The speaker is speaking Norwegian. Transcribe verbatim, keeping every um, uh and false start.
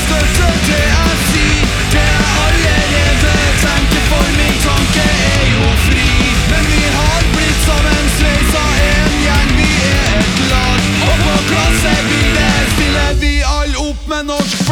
største det jeg sier. Det jeg allerede tenker, for min tanke er jo fri. Men vi har blitt sammen sveisa en gjeng, vi er et lag. Og på klassebildet stiller vi all opp med norsk